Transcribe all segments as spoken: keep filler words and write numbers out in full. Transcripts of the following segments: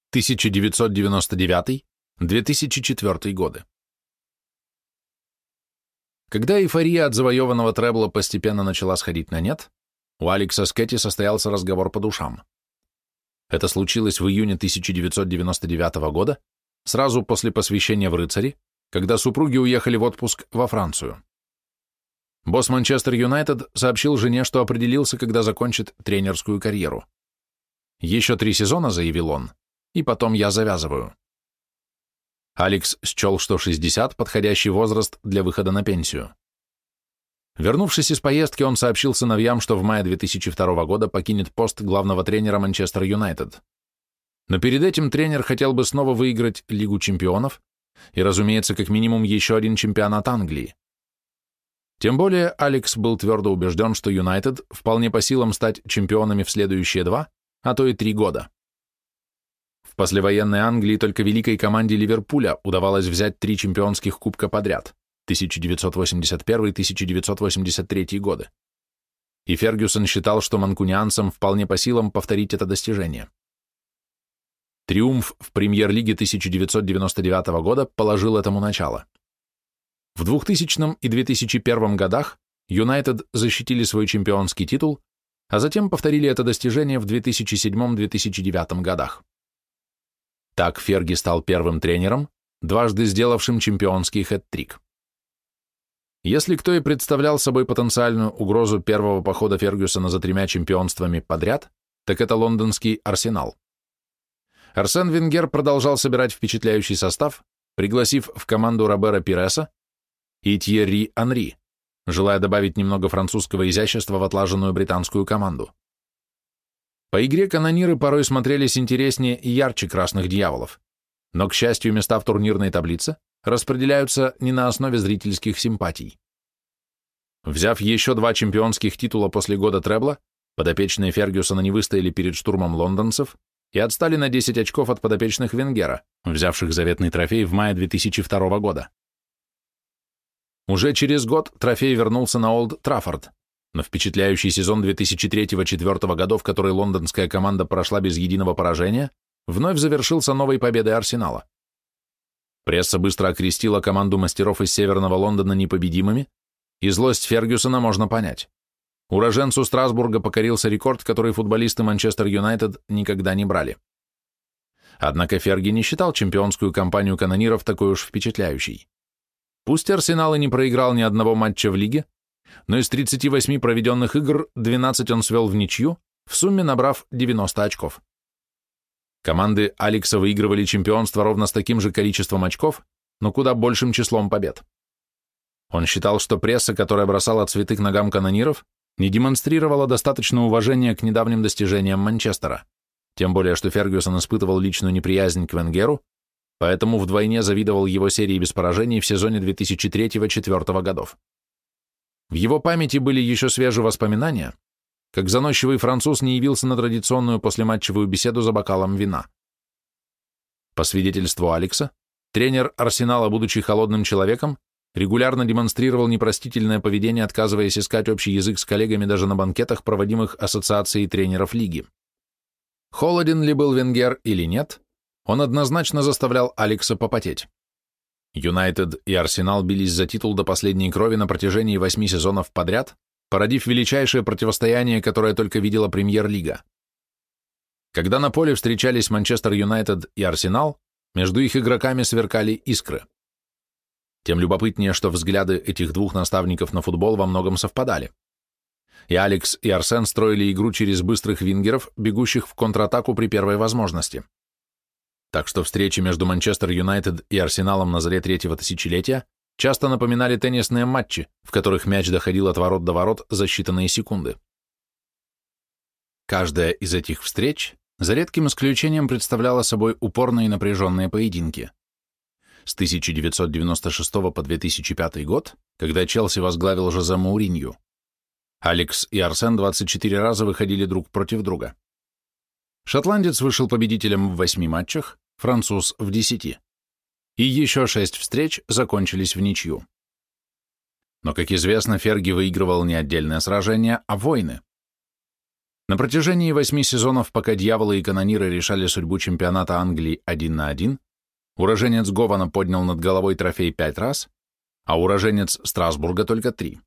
тысяча девятьсот девяносто девятый — две тысячи четвёртый годы. Когда эйфория от завоеванного требла постепенно начала сходить на нет, у Алекса с Кэти состоялся разговор по душам. Это случилось в июне тысяча девятьсот девяносто девятого года, сразу после посвящения в рыцари, когда супруги уехали в отпуск во Францию. Босс Манчестер Юнайтед сообщил жене, что определился, когда закончит тренерскую карьеру. «Еще три сезона», — заявил он, — «и потом я завязываю». Алекс счел, что шестьдесят — подходящий возраст для выхода на пенсию. Вернувшись из поездки, он сообщил сыновьям, что в мае две тысячи второго года покинет пост главного тренера Манчестер Юнайтед. Но перед этим тренер хотел бы снова выиграть Лигу чемпионов и, разумеется, как минимум еще один чемпионат Англии. Тем более Алекс был твердо убежден, что Юнайтед вполне по силам стать чемпионами в следующие два, а то и три года. В послевоенной Англии только великой команде Ливерпуля удавалось взять три чемпионских кубка подряд – тысяча девятьсот восемьдесят первый — тысяча девятьсот восемьдесят третий годы. И Фергюсон считал, что манкунианцам вполне по силам повторить это достижение. Триумф в премьер-лиге тысяча девятьсот девяносто девятого года положил этому начало. В двухтысячном и две тысячи первом годах Юнайтед защитили свой чемпионский титул, а затем повторили это достижение в две тысячи седьмом — две тысячи девятом годах. Так Ферги стал первым тренером, дважды сделавшим чемпионский хэт-трик. Если кто и представлял собой потенциальную угрозу первого похода Фергюсона за тремя чемпионствами подряд, так это лондонский Арсенал. Арсен Венгер продолжал собирать впечатляющий состав, пригласив в команду Робера Пиреса и Тьерри Анри, желая добавить немного французского изящества в отлаженную британскую команду. По игре канониры порой смотрелись интереснее и ярче красных дьяволов, но, к счастью, места в турнирной таблице распределяются не на основе зрительских симпатий. Взяв еще два чемпионских титула после года требла, подопечные Фергюсона не выстояли перед штурмом лондонцев и отстали на десять очков от подопечных Венгера, взявших заветный трофей в мае две тысячи второго года. Уже через год трофей вернулся на Олд Траффорд, но впечатляющий сезон две тысячи третьего — две тысячи четвёртого годов, который лондонская команда прошла без единого поражения, вновь завершился новой победой Арсенала. Пресса быстро окрестила команду мастеров из Северного Лондона непобедимыми, и злость Фергюсона можно понять. Уроженцу Страсбурга покорился рекорд, который футболисты Манчестер Юнайтед никогда не брали. Однако Ферги не считал чемпионскую кампанию канониров такой уж впечатляющей. Пусть Арсенал и не проиграл ни одного матча в лиге, но из тридцати восьми проведенных игр двенадцать он свел в ничью, в сумме набрав девяносто очков. Команды Алекса выигрывали чемпионство ровно с таким же количеством очков, но куда большим числом побед. Он считал, что пресса, которая бросала цветы к ногам канониров, не демонстрировала достаточно уважения к недавним достижениям Манчестера, тем более что Фергюсон испытывал личную неприязнь к Венгеру, поэтому вдвойне завидовал его серии без поражений в сезоне две тысячи третьего — две тысячи четвёртого годов. В его памяти были еще свежие воспоминания, как заносчивый француз не явился на традиционную послематчевую беседу за бокалом вина. По свидетельству Алекса, тренер Арсенала, будучи холодным человеком, регулярно демонстрировал непростительное поведение, отказываясь искать общий язык с коллегами даже на банкетах, проводимых Ассоциацией тренеров лиги. Холоден ли был Венгер или нет, он однозначно заставлял Алекса попотеть. Юнайтед и Арсенал бились за титул до последней крови на протяжении восьми сезонов подряд, породив величайшее противостояние, которое только видела Премьер-лига. Когда на поле встречались Манчестер Юнайтед и Арсенал, между их игроками сверкали искры. Тем любопытнее, что взгляды этих двух наставников на футбол во многом совпадали. И Алекс, и Арсен строили игру через быстрых вингеров, бегущих в контратаку при первой возможности. Так что встречи между Манчестер Юнайтед и Арсеналом на заре третьего тысячелетия часто напоминали теннисные матчи, в которых мяч доходил от ворот до ворот за считанные секунды. Каждая из этих встреч, за редким исключением, представляла собой упорные и напряженные поединки. С тысяча девятьсот девяносто шестого по две тысячи пятый год, когда Челси возглавил Жозе Мауринью, Алекс и Арсен двадцать четыре раза выходили друг против друга. Шотландец вышел победителем в восьми матчах, француз в десяти. И еще шесть встреч закончились в ничью. Но, как известно, Ферги выигрывал не отдельные сражения, а войны. На протяжении восьми сезонов, пока «Дьяволы» и «Канониры» решали судьбу чемпионата Англии один на один, уроженец Гована поднял над головой трофей пять раз, а уроженец Страсбурга только три.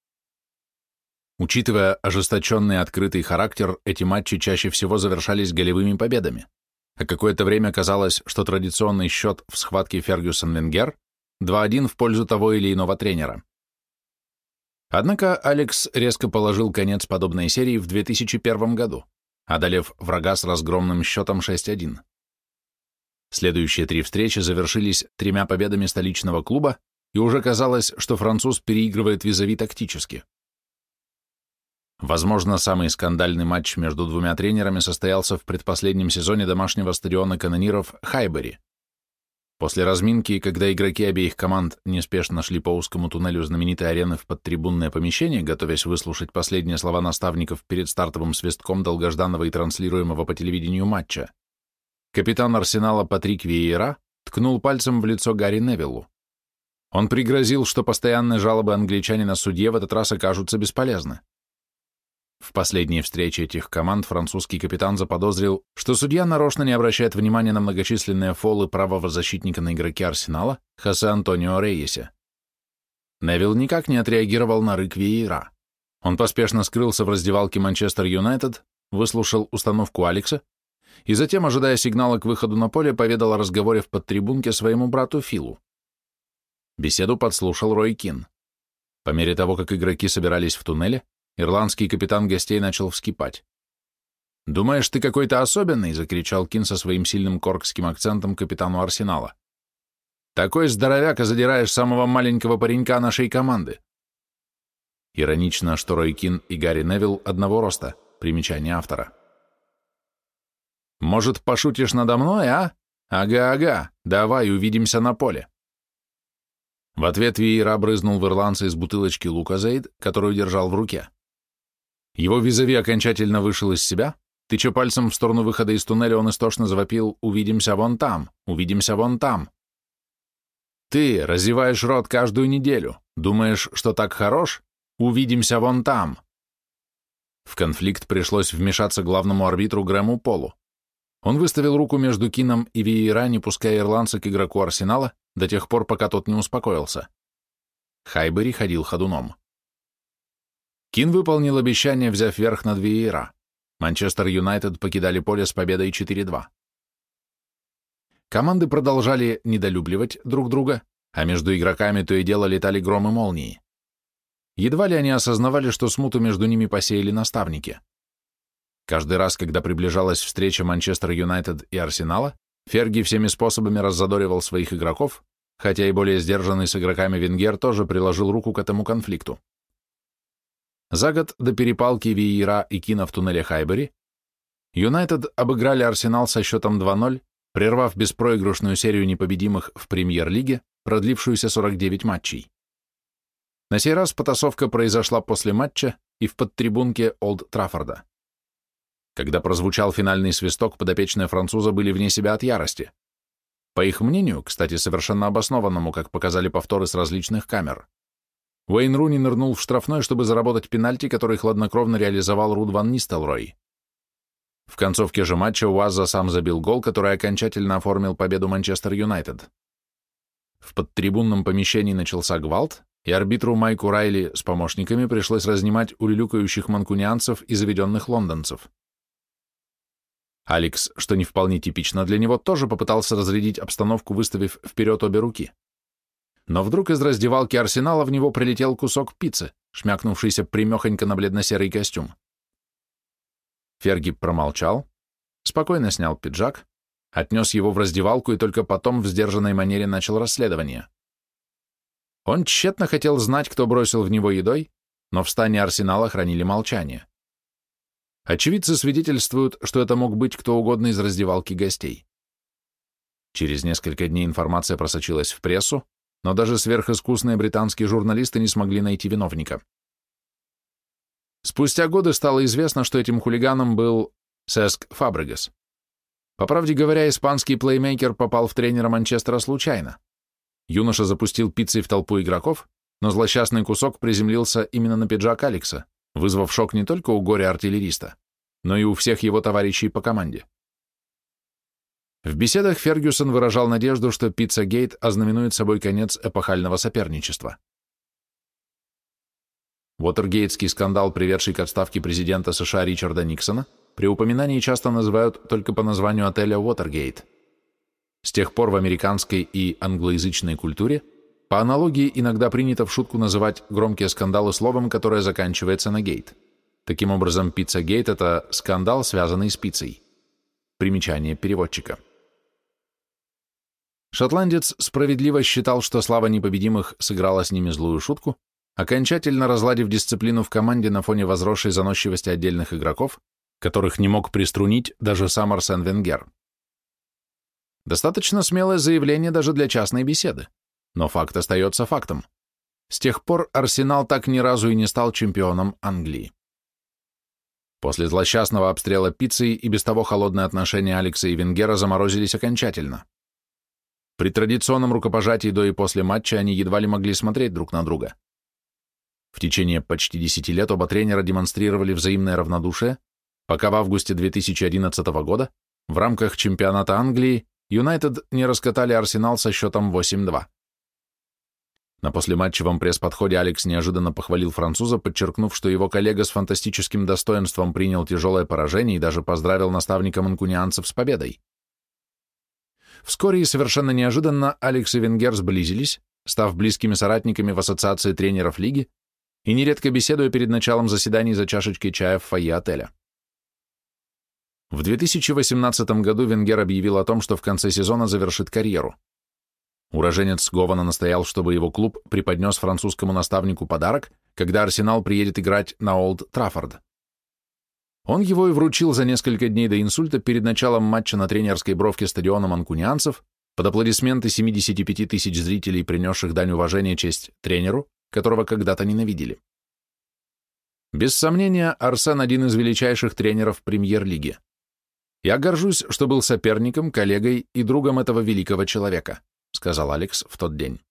Учитывая ожесточенный открытый характер, эти матчи чаще всего завершались голевыми победами, а какое-то время казалось, что традиционный счет в схватке Фергюсон-Венгер два один в пользу того или иного тренера. Однако Алекс резко положил конец подобной серии в две тысячи первом году, одолев врага с разгромным счетом шесть один. Следующие три встречи завершились тремя победами столичного клуба, и уже казалось, что француз переигрывает визави тактически. Возможно, самый скандальный матч между двумя тренерами состоялся в предпоследнем сезоне домашнего стадиона канониров Хайбери. После разминки, когда игроки обеих команд неспешно шли по узкому туннелю знаменитой арены в подтрибунное помещение, готовясь выслушать последние слова наставников перед стартовым свистком долгожданного и транслируемого по телевидению матча, капитан Арсенала Патрик Виейра ткнул пальцем в лицо Гарри Невиллу. Он пригрозил, что постоянные жалобы англичанина судье в этот раз окажутся бесполезны. В последней встрече этих команд французский капитан заподозрил, что судья нарочно не обращает внимания на многочисленные фолы правого защитника на игроке Арсенала Хосе Антонио Рейесе. Невилл никак не отреагировал на рык Виейра. Он поспешно скрылся в раздевалке Манчестер Юнайтед, выслушал установку Алекса и затем, ожидая сигнала к выходу на поле, поведал о разговоре в подтрибунке своему брату Филу. Беседу подслушал Рой Кин. По мере того, как игроки собирались в туннеле, ирландский капитан гостей начал вскипать. «Думаешь, ты какой-то особенный?» — закричал Кин со своим сильным коркским акцентом капитану Арсенала. «Такой здоровяк, а задираешь самого маленького паренька нашей команды!» Иронично, что Рой Кин и Гарри Невилл одного роста, примечание автора. «Может, пошутишь надо мной, а? Ага-ага, давай увидимся на поле!» В ответ Виейра брызнул в ирландца из бутылочки Луказейд, которую держал в руке. Его визави окончательно вышел из себя, тыча пальцем в сторону выхода из туннеля, он истошно завопил «Увидимся вон там! Увидимся вон там!» «Ты разеваешь рот каждую неделю, думаешь, что так хорош? Увидимся вон там!» В конфликт пришлось вмешаться главному арбитру Грэму Полу. Он выставил руку между Кином и Виейра, не пуская ирландца к игроку Арсенала до тех пор, пока тот не успокоился. Хайбери ходил ходуном. Кин выполнил обещание, взяв верх над Виейра. Манчестер Юнайтед покидали поле с победой четыре два. Команды продолжали недолюбливать друг друга, а между игроками то и дело летали громы молнии. Едва ли они осознавали, что смуту между ними посеяли наставники. Каждый раз, когда приближалась встреча Манчестер Юнайтед и Арсенала, Ферги всеми способами раззадоривал своих игроков, хотя и более сдержанный с игроками Венгер тоже приложил руку к этому конфликту. За год до перепалки Виейра и Кина в туннеле Хайбери Юнайтед обыграли Арсенал со счетом два ноль, прервав беспроигрышную серию непобедимых в премьер-лиге, продлившуюся сорок девять матчей. На сей раз потасовка произошла после матча и в подтрибунке Олд Траффорда. Когда прозвучал финальный свисток, подопечные француза были вне себя от ярости. По их мнению, кстати, совершенно обоснованному, как показали повторы с различных камер, Уэйн Руни нырнул в штрафной, чтобы заработать пенальти, который хладнокровно реализовал Руд ван Нистелрой. В концовке же матча Уаза сам забил гол, который окончательно оформил победу Манчестер Юнайтед. В подтрибунном помещении начался гвалт, и арбитру Майку Райли с помощниками пришлось разнимать улюлюкающих манкунианцев и заведенных лондонцев. Алекс, что не вполне типично для него, тоже попытался разрядить обстановку, выставив вперед обе руки. Но вдруг из раздевалки Арсенала в него прилетел кусок пиццы, шмякнувшийся примехонько на бледно-серый костюм. Ферги промолчал, спокойно снял пиджак, отнес его в раздевалку и только потом в сдержанной манере начал расследование. Он тщетно хотел знать, кто бросил в него едой, но в стане Арсенала хранили молчание. Очевидцы свидетельствуют, что это мог быть кто угодно из раздевалки гостей. Через несколько дней информация просочилась в прессу, но даже сверхискусные британские журналисты не смогли найти виновника. Спустя годы стало известно, что этим хулиганом был Сеск Фабрегас. По правде говоря, испанский плеймейкер попал в тренера Манчестера случайно. Юноша запустил пиццей в толпу игроков, но злосчастный кусок приземлился именно на пиджак Алекса, вызвав шок не только у горя-артиллериста, но и у всех его товарищей по команде. В беседах Фергюсон выражал надежду, что Пиццагейт ознаменует собой конец эпохального соперничества. Уотергейтский скандал, приведший к отставке президента США Ричарда Никсона, при упоминании часто называют только по названию отеля Уотергейт. С тех пор в американской и англоязычной культуре по аналогии иногда принято в шутку называть громкие скандалы словом, которое заканчивается на гейт. Таким образом, Пиццагейт – это скандал, связанный с пиццей. Примечание переводчика. Шотландец справедливо считал, что слава непобедимых сыграла с ними злую шутку, окончательно разладив дисциплину в команде на фоне возросшей заносчивости отдельных игроков, которых не мог приструнить даже сам Арсен Венгер. Достаточно смелое заявление даже для частной беседы, но факт остается фактом. С тех пор Арсенал так ни разу и не стал чемпионом Англии. После злосчастного обстрела пиццей и без того холодные отношения Алекса и Венгера заморозились окончательно. При традиционном рукопожатии до и после матча они едва ли могли смотреть друг на друга. В течение почти десяти лет оба тренера демонстрировали взаимное равнодушие, пока в августе две тысячи одиннадцатого года в рамках чемпионата Англии Юнайтед не раскатали Арсенал со счетом восемь-два. На послематчевом пресс-подходе Алекс неожиданно похвалил француза, подчеркнув, что его коллега с фантастическим достоинством принял тяжелое поражение и даже поздравил наставника манкунианцев с победой. Вскоре и совершенно неожиданно Алекс и Венгер сблизились, став близкими соратниками в ассоциации тренеров лиги и нередко беседуя перед началом заседаний за чашечкой чая в фойе отеля. В две тысячи восемнадцатом году Венгер объявил о том, что в конце сезона завершит карьеру. Уроженец Гована настоял, чтобы его клуб преподнес французскому наставнику подарок, когда Арсенал приедет играть на Олд Траффорд. Он его и вручил за несколько дней до инсульта перед началом матча на тренерской бровке стадиона манкунианцев под аплодисменты семидесяти пяти тысяч зрителей, принесших дань уважения честь тренеру, которого когда-то ненавидели. Без сомнения, Арсен – один из величайших тренеров премьер-лиги. «Я горжусь, что был соперником, коллегой и другом этого великого человека», – сказал Алекс в тот день.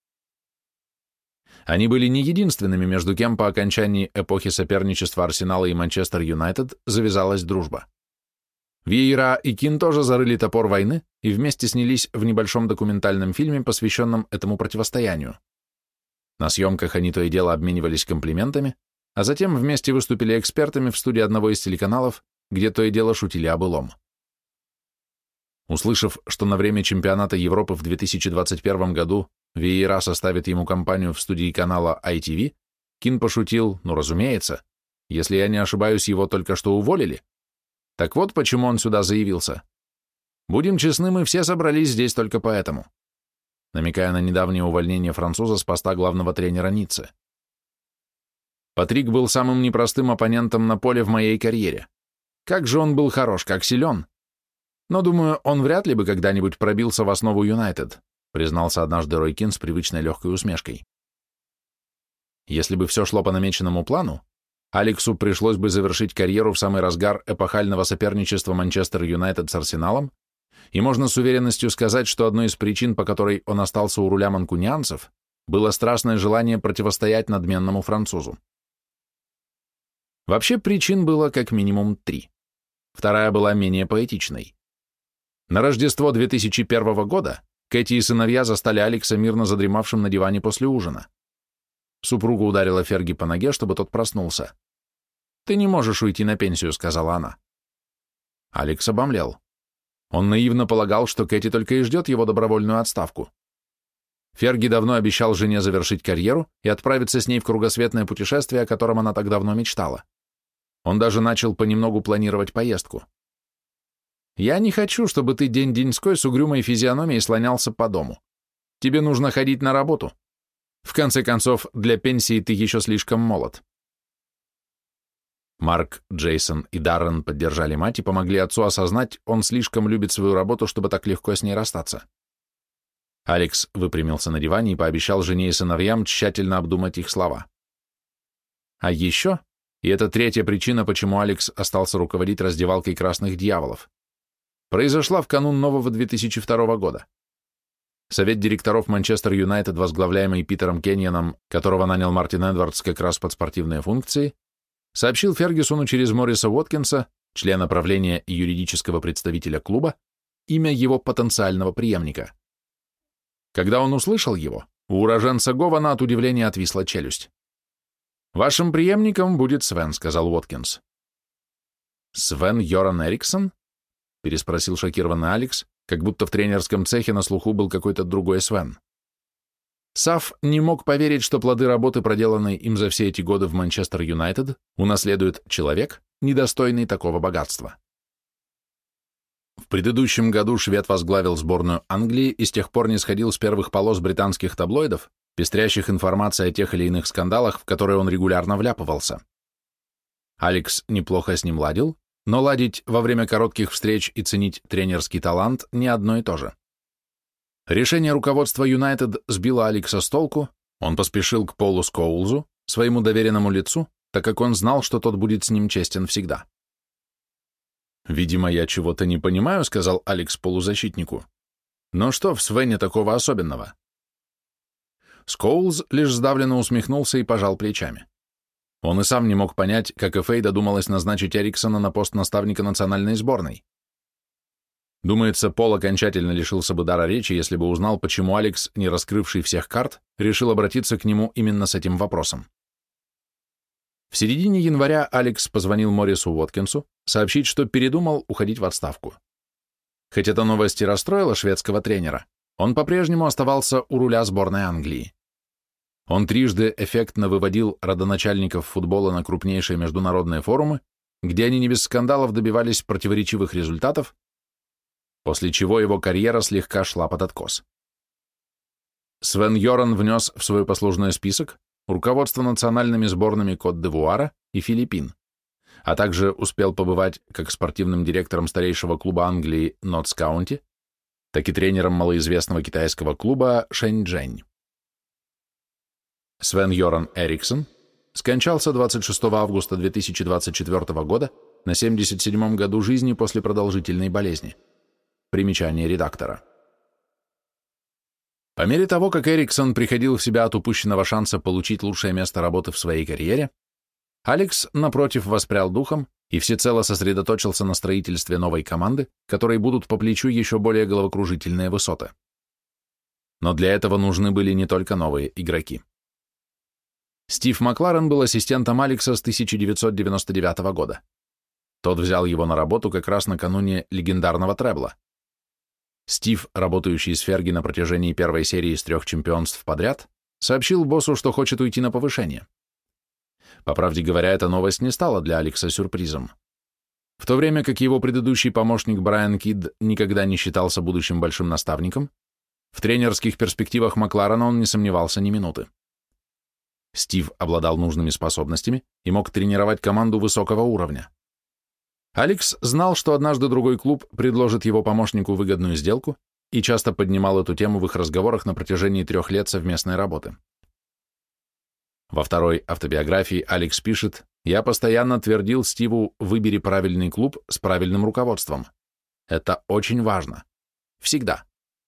Они были не единственными, между кем по окончании эпохи соперничества Арсенала и Манчестер Юнайтед завязалась дружба. Виейра и Кин тоже зарыли топор войны и вместе снялись в небольшом документальном фильме, посвященном этому противостоянию. На съемках они то и дело обменивались комплиментами, а затем вместе выступили экспертами в студии одного из телеканалов, где то и дело шутили о былом. Услышав, что на время чемпионата Европы в две тысячи двадцать первом году Виейра составит ему компанию в студии канала ай ти ви, Кин пошутил: ну, разумеется, если я не ошибаюсь, его только что уволили. Так вот, почему он сюда заявился. Будем честны, мы все собрались здесь только поэтому, намекая на недавнее увольнение француза с поста главного тренера Ниццы. Патрик был самым непростым оппонентом на поле в моей карьере. Как же он был хорош, как силен. Но, думаю, он вряд ли бы когда-нибудь пробился в основу Юнайтед, признался однажды Рой Кин с привычной легкой усмешкой. Если бы все шло по намеченному плану, Алексу пришлось бы завершить карьеру в самый разгар эпохального соперничества Манчестер Юнайтед с Арсеналом, и можно с уверенностью сказать, что одной из причин, по которой он остался у руля манкунианцев, было страстное желание противостоять надменному французу. Вообще причин было как минимум три. Вторая была менее поэтичной. На Рождество две тысячи первого года Кэти и сыновья застали Алекса мирно задремавшим на диване после ужина. Супруга ударила Ферги по ноге, чтобы тот проснулся. «Ты не можешь уйти на пенсию», — сказала она. Алекс обомлел. Он наивно полагал, что Кэти только и ждет его добровольную отставку. Ферги давно обещал жене завершить карьеру и отправиться с ней в кругосветное путешествие, о котором она так давно мечтала. Он даже начал понемногу планировать поездку. «Я не хочу, чтобы ты день-деньской с угрюмой физиономией слонялся по дому. Тебе нужно ходить на работу. В конце концов, для пенсии ты еще слишком молод». Марк, Джейсон и Даррен поддержали мать и помогли отцу осознать, он слишком любит свою работу, чтобы так легко с ней расстаться. Алекс выпрямился на диване и пообещал жене и сыновьям тщательно обдумать их слова. А еще, и это третья причина, почему Алекс остался руководить раздевалкой «Красных дьяволов», произошла в канун нового две тысячи второго года. Совет директоров Манчестер Юнайтед, возглавляемый Питером Кеньоном, которого нанял Мартин Эдвардс как раз под спортивные функции, сообщил Фергюсону через Морриса Уоткинса, члена правления и юридического представителя клуба, имя его потенциального преемника. Когда он услышал его, у уроженца Гована от удивления отвисла челюсть. «Вашим преемником будет Свен», — сказал Уоткинс. «Свен Йоран Эриксон?» — переспросил шокированный Алекс, как будто в тренерском цехе на слуху был какой-то другой Свен. Саф не мог поверить, что плоды работы, проделанной им за все эти годы в Манчестер Юнайтед, унаследует человек, недостойный такого богатства. В предыдущем году швед возглавил сборную Англии и с тех пор не сходил с первых полос британских таблоидов, пестрящих информацией о тех или иных скандалах, в которые он регулярно вляпывался. Алекс неплохо с ним ладил, но ладить во время коротких встреч и ценить тренерский талант не одно и то же. Решение руководства Юнайтед сбило Алекса с толку, он поспешил к Полу Скоулзу, своему доверенному лицу, так как он знал, что тот будет с ним честен всегда. «Видимо, я чего-то не понимаю», — сказал Алекс полузащитнику. «Но что в Свене такого особенного?» Скоулз лишь сдавленно усмехнулся и пожал плечами. Он и сам не мог понять, как эф эй додумалась назначить Эриксона на пост наставника национальной сборной. Думается, Пол окончательно лишился бы дара речи, если бы узнал, почему Алекс, не раскрывший всех карт, решил обратиться к нему именно с этим вопросом. В середине января Алекс позвонил Моррису Уоткинсу сообщить, что передумал уходить в отставку. Хоть эта новость и расстроила шведского тренера, он по-прежнему оставался у руля сборной Англии. Он трижды эффектно выводил родоначальников футбола на крупнейшие международные форумы, где они не без скандалов добивались противоречивых результатов, после чего его карьера слегка шла под откос. Свен Йоран внес в свой послужной список руководство национальными сборными Кот-д'Ивуара и Филиппин, а также успел побывать как спортивным директором старейшего клуба Англии Нотс Каунти, так и тренером малоизвестного китайского клуба Шэньчжэнь. Свен Йоран Эриксон скончался двадцать шестого августа две тысячи двадцать четвёртого года на семьдесят седьмом году жизни после продолжительной болезни. Примечание редактора. По мере того, как Эриксон приходил в себя от упущенного шанса получить лучшее место работы в своей карьере, Алекс, напротив, воспрял духом и всецело сосредоточился на строительстве новой команды, которой будут по плечу еще более головокружительные высоты. Но для этого нужны были не только новые игроки. Стив Макларен был ассистентом Алекса с тысяча девятьсот девяносто девятого года. Тот взял его на работу как раз накануне легендарного требла. Стив, работающий с Ферги на протяжении первой серии из трех чемпионств подряд, сообщил боссу, что хочет уйти на повышение. По правде говоря, эта новость не стала для Алекса сюрпризом. В то время как его предыдущий помощник Брайан Кидд никогда не считался будущим большим наставником, в тренерских перспективах Макларена он не сомневался ни минуты. Стив обладал нужными способностями и мог тренировать команду высокого уровня. Алекс знал, что однажды другой клуб предложит его помощнику выгодную сделку и часто поднимал эту тему в их разговорах на протяжении трех лет совместной работы. Во второй автобиографии Алекс пишет: «Я постоянно твердил Стиву: выбери правильный клуб с правильным руководством. Это очень важно. Всегда».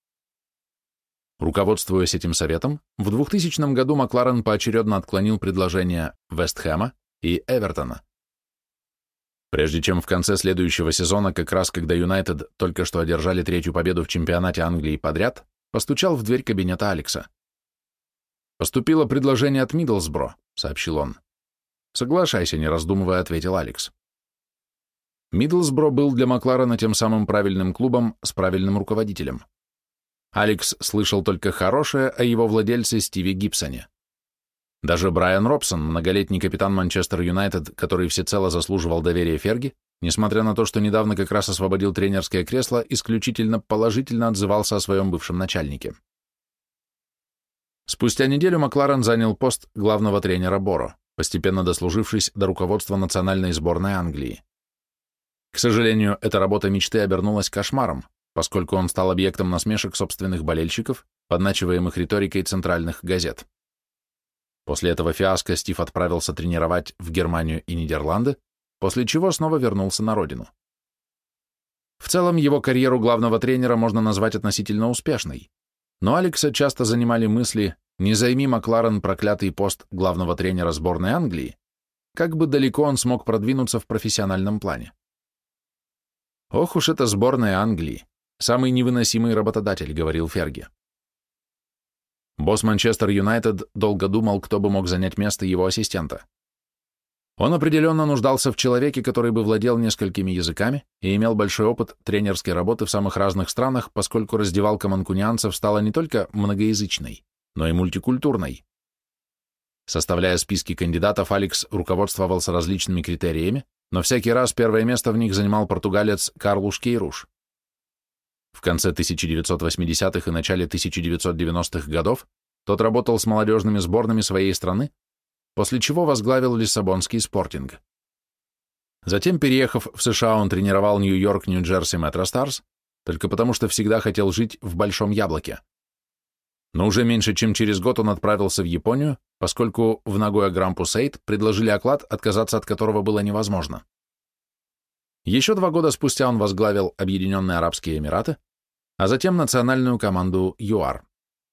Руководствуясь этим советом, в двухтысячном году Макларен поочередно отклонил предложения Вест Хэма и Эвертона. Прежде чем в конце следующего сезона, как раз когда Юнайтед только что одержали третью победу в чемпионате Англии подряд, постучал в дверь кабинета Алекса. «Поступило предложение от Миддлсбро», — сообщил он. «Соглашайся, не раздумывая», — ответил Алекс. Миддлсбро был для Макларена тем самым правильным клубом с правильным руководителем. Алекс слышал только хорошее о его владельце Стиве Гибсоне. Даже Брайан Робсон, многолетний капитан Манчестер Юнайтед, который всецело заслуживал доверия Ферги, несмотря на то, что недавно как раз освободил тренерское кресло, исключительно положительно отзывался о своем бывшем начальнике. Спустя неделю Макларен занял пост главного тренера Боро, постепенно дослужившись до руководства национальной сборной Англии. К сожалению, эта работа мечты обернулась кошмаром, поскольку он стал объектом насмешек собственных болельщиков, подначиваемых риторикой центральных газет. После этого фиаско Стив отправился тренировать в Германию и Нидерланды, после чего снова вернулся на родину. В целом, его карьеру главного тренера можно назвать относительно успешной, но Алекса часто занимали мысли: не займи Макларен проклятый пост главного тренера сборной Англии, как бы далеко он смог продвинуться в профессиональном плане. «Ох уж это сборная Англии! Самый невыносимый работодатель», — говорил Ферги. Босс Манчестер Юнайтед долго думал, кто бы мог занять место его ассистента. Он определенно нуждался в человеке, который бы владел несколькими языками и имел большой опыт тренерской работы в самых разных странах, поскольку раздевалка манкунианцев стала не только многоязычной, но и мультикультурной. Составляя списки кандидатов, Алекс руководствовался различными критериями, но всякий раз первое место в них занимал португалец Карлуш Кейруш. В конце тысяча девятьсот восьмидесятых и начале тысяча девятьсот девяностых годов тот работал с молодежными сборными своей страны, после чего возглавил Лиссабонский спортинг. Затем, переехав в США, он тренировал Нью-Йорк, Нью-Джерси Метро Старс, только потому что всегда хотел жить в Большом Яблоке. Но уже меньше чем через год он отправился в Японию, поскольку в Нагоя Грампус Эйт предложили оклад, отказаться от которого было невозможно. Еще два года спустя он возглавил Объединенные Арабские Эмираты, а затем национальную команду ЮАР.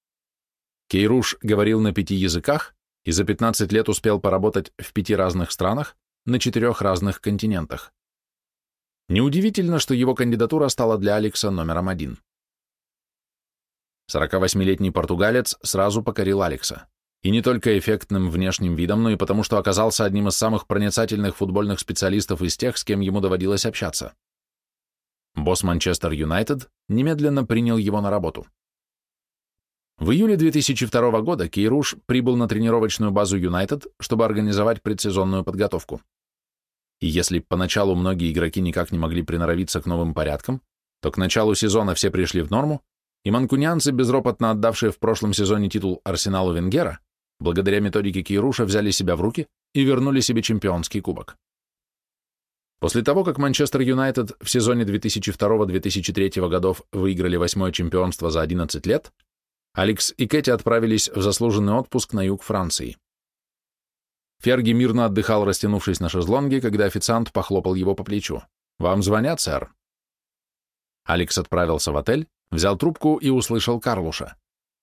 Кейруш говорил на пяти языках и за пятнадцать лет успел поработать в пяти разных странах на четырех разных континентах. Неудивительно, что его кандидатура стала для Алекса номером один. сорокавосьмилетний португалец сразу покорил Алекса. И не только эффектным внешним видом, но и потому, что оказался одним из самых проницательных футбольных специалистов из тех, с кем ему доводилось общаться. Босс Манчестер Юнайтед немедленно принял его на работу. В июле две тысячи второго года Кейруш прибыл на тренировочную базу Юнайтед, чтобы организовать предсезонную подготовку. И если поначалу многие игроки никак не могли приноровиться к новым порядкам, то к началу сезона все пришли в норму, и манкунианцы, безропотно отдавшие в прошлом сезоне титул Арсеналу Венгера, благодаря методике Кейруша взяли себя в руки и вернули себе чемпионский кубок. После того, как Манчестер Юнайтед в сезоне две тысячи второго — две тысячи третьего годов выиграли восьмое чемпионство за одиннадцать лет, Алекс и Кэти отправились в заслуженный отпуск на юг Франции. Ферги мирно отдыхал, растянувшись на шезлонге, когда официант похлопал его по плечу. «Вам звонят, сэр?» Алекс отправился в отель, взял трубку и услышал Карлуша.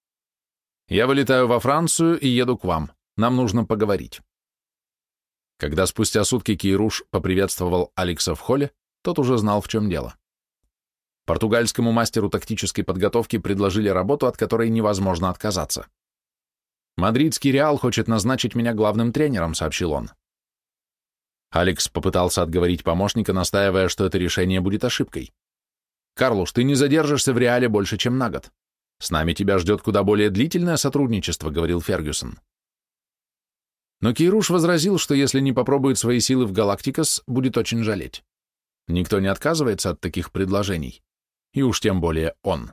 «Я вылетаю во Францию и еду к вам. Нам нужно поговорить». Когда спустя сутки Кейруш поприветствовал Алекса в холле, тот уже знал, в чем дело. Португальскому мастеру тактической подготовки предложили работу, от которой невозможно отказаться. «Мадридский Реал хочет назначить меня главным тренером», — сообщил он. Алекс попытался отговорить помощника, настаивая, что это решение будет ошибкой. «Карлуш, ты не задержишься в Реале больше, чем на год. С нами тебя ждет куда более длительное сотрудничество», — говорил Фергюсон. Но Кейруш возразил, что если не попробует свои силы в Галактикос, будет очень жалеть. Никто не отказывается от таких предложений, и уж тем более он.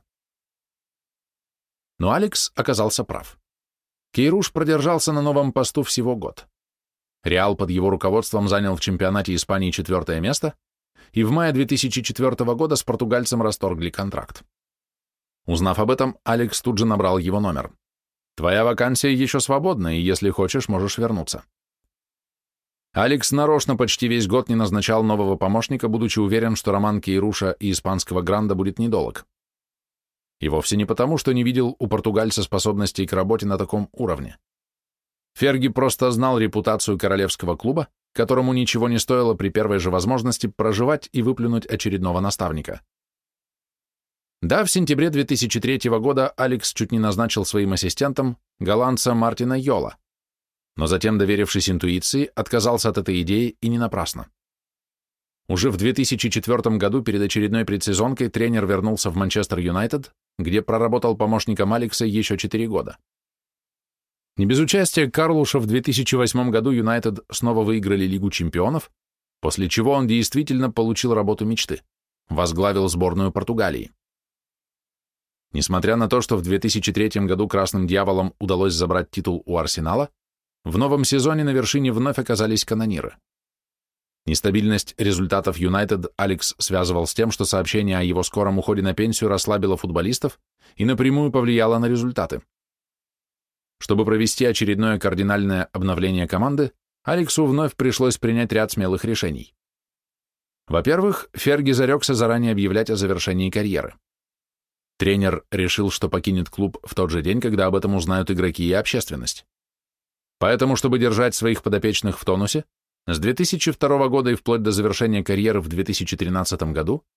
Но Алекс оказался прав. Кейруш продержался на новом посту всего год. Реал под его руководством занял в чемпионате Испании четвертое место, и в мае две тысячи четвёртого года с португальцем расторгли контракт. Узнав об этом, Алекс тут же набрал его номер. «Твоя вакансия еще свободна, и если хочешь, можешь вернуться». Алекс нарочно почти весь год не назначал нового помощника, будучи уверен, что роман Кейруша и испанского гранда будет недолг. И вовсе не потому, что не видел у португальца способностей к работе на таком уровне. Ферги просто знал репутацию королевского клуба, которому ничего не стоило при первой же возможности проживать и выплюнуть очередного наставника. Да, в сентябре две тысячи третьего года Алекс чуть не назначил своим ассистентом голландца Мартина Йола, но затем, доверившись интуиции, отказался от этой идеи и не напрасно. Уже в две тысячи четвёртом году перед очередной предсезонкой тренер вернулся в Манчестер Юнайтед, где проработал помощником Алекса еще четыре года. Не без участия Карлуша в две тысячи восьмом году Юнайтед снова выиграли Лигу чемпионов, после чего он действительно получил работу мечты, возглавил сборную Португалии. Несмотря на то, что в две тысячи третьем году Красным Дьяволам удалось забрать титул у Арсенала, в новом сезоне на вершине вновь оказались канониры. Нестабильность результатов Юнайтед Алекс связывал с тем, что сообщение о его скором уходе на пенсию расслабило футболистов и напрямую повлияло на результаты. Чтобы провести очередное кардинальное обновление команды, Алексу вновь пришлось принять ряд смелых решений. Во-первых, Ферги зарекся заранее объявлять о завершении карьеры. Тренер решил, что покинет клуб в тот же день, когда об этом узнают игроки и общественность. Поэтому, чтобы держать своих подопечных в тонусе, с две тысячи второго года и вплоть до завершения карьеры в две тысячи тринадцатом году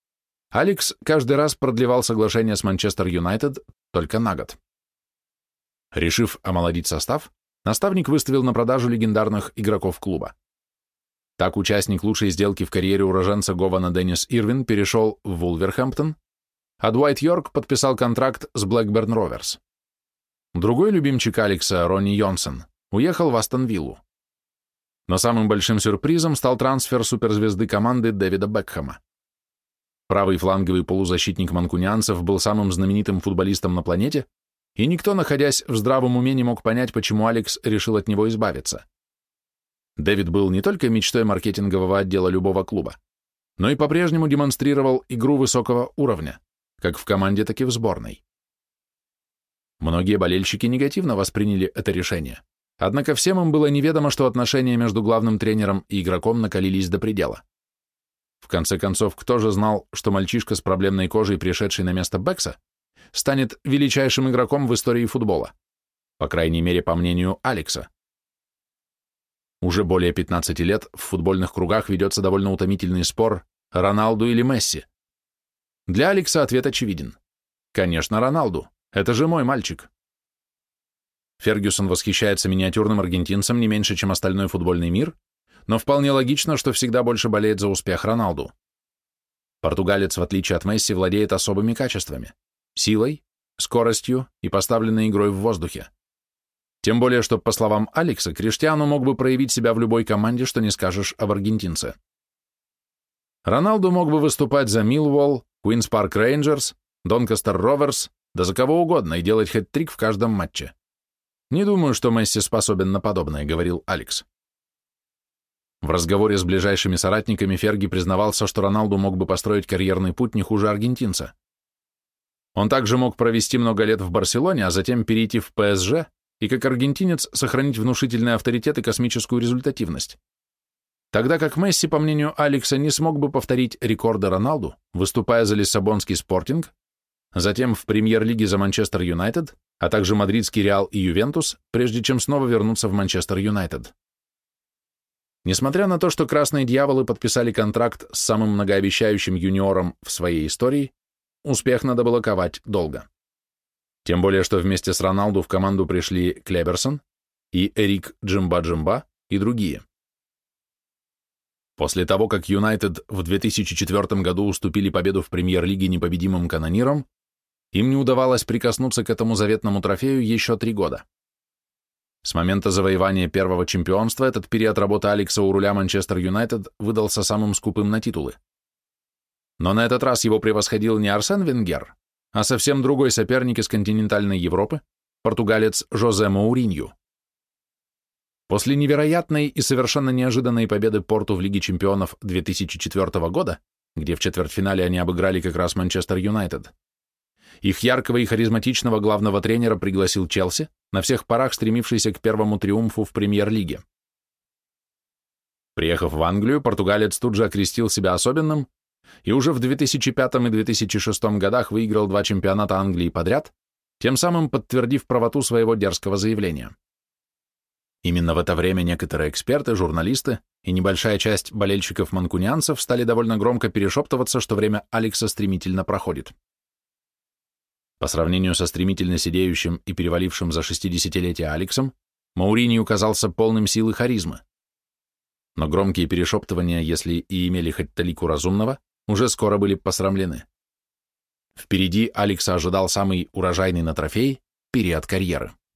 Алекс каждый раз продлевал соглашение с Манчестер Юнайтед только на год. Решив омолодить состав, наставник выставил на продажу легендарных игроков клуба. Так участник лучшей сделки в карьере уроженца Гована Деннис Ирвин перешел в Вулверхэмптон, а Дуайт Йорк подписал контракт с Блэкберн Роверс. Другой любимчик Алекса, Ронни Йонсен, уехал в Астон Виллу. Но самым большим сюрпризом стал трансфер суперзвезды команды Дэвида Бекхэма. Правый фланговый полузащитник манкунианцев был самым знаменитым футболистом на планете, и никто, находясь в здравом уме, не мог понять, почему Алекс решил от него избавиться. Дэвид был не только мечтой маркетингового отдела любого клуба, но и по-прежнему демонстрировал игру высокого уровня, как в команде, так и в сборной. Многие болельщики негативно восприняли это решение, однако всем им было неведомо, что отношения между главным тренером и игроком накалились до предела. В конце концов, кто же знал, что мальчишка с проблемной кожей, пришедший на место Бекса, станет величайшим игроком в истории футбола, по крайней мере, по мнению Алекса. Уже более пятнадцати лет в футбольных кругах ведется довольно утомительный спор Роналду или Месси. Для Алекса ответ очевиден. Конечно, Роналду. Это же мой мальчик. Фергюсон восхищается миниатюрным аргентинцем не меньше, чем остальной футбольный мир, но вполне логично, что всегда больше болеет за успех Роналду. Португалец, в отличие от Месси, владеет особыми качествами – силой, скоростью и поставленной игрой в воздухе. Тем более, что, по словам Алекса, Криштиану мог бы проявить себя в любой команде, что не скажешь об аргентинце. Роналду мог бы выступать за Миллуолл, Куинс Парк Рейнджерс, Донкастер Роверс, да за кого угодно, и делать хэт-трик в каждом матче. Не думаю, что Месси способен на подобное, говорил Алекс. В разговоре с ближайшими соратниками Ферги признавался, что Роналду мог бы построить карьерный путь не хуже аргентинца. Он также мог провести много лет в Барселоне, а затем перейти в Пэ Эс Жэ и как аргентинец сохранить внушительный авторитет и космическую результативность. Тогда как Месси, по мнению Алекса, не смог бы повторить рекорды Роналду, выступая за Лиссабонский Спортинг, затем в премьер-лиге за Манчестер Юнайтед, а также мадридский Реал и Ювентус, прежде чем снова вернуться в Манчестер Юнайтед. Несмотря на то, что красные дьяволы подписали контракт с самым многообещающим юниором в своей истории, успех надо было ковать долго. Тем более, что вместе с Роналду в команду пришли Клеберсон и Эрик Джимба-Джимба и другие. После того, как Юнайтед в две тысячи четвёртом году уступили победу в премьер-лиге непобедимым канонирам, им не удавалось прикоснуться к этому заветному трофею еще три года. С момента завоевания первого чемпионства этот период работы Алекса у руля Манчестер Юнайтед выдался самым скупым на титулы. Но на этот раз его превосходил не Арсен Венгер, а совсем другой соперник из континентальной Европы, португалец Жозе Моуринью. После невероятной и совершенно неожиданной победы Порту в Лиге чемпионов две тысячи четвёртого года, где в четвертьфинале они обыграли как раз Манчестер Юнайтед, их яркого и харизматичного главного тренера пригласил Челси, на всех парах стремившийся к первому триумфу в премьер-лиге. Приехав в Англию, португалец тут же окрестил себя особенным и уже в две тысячи пятом и две тысячи шестом годах выиграл два чемпионата Англии подряд, тем самым подтвердив правоту своего дерзкого заявления. Именно в это время некоторые эксперты, журналисты и небольшая часть болельщиков-манкунианцев стали довольно громко перешептываться, что время Алекса стремительно проходит. По сравнению со стремительно сидеющим и перевалившим за шестидесятилетие Алексом, Моуринью казался полным сил и харизмы. Но громкие перешептывания, если и имели хоть талику разумного, уже скоро были посрамлены. Впереди Алекса ожидал самый урожайный на трофей период карьеры.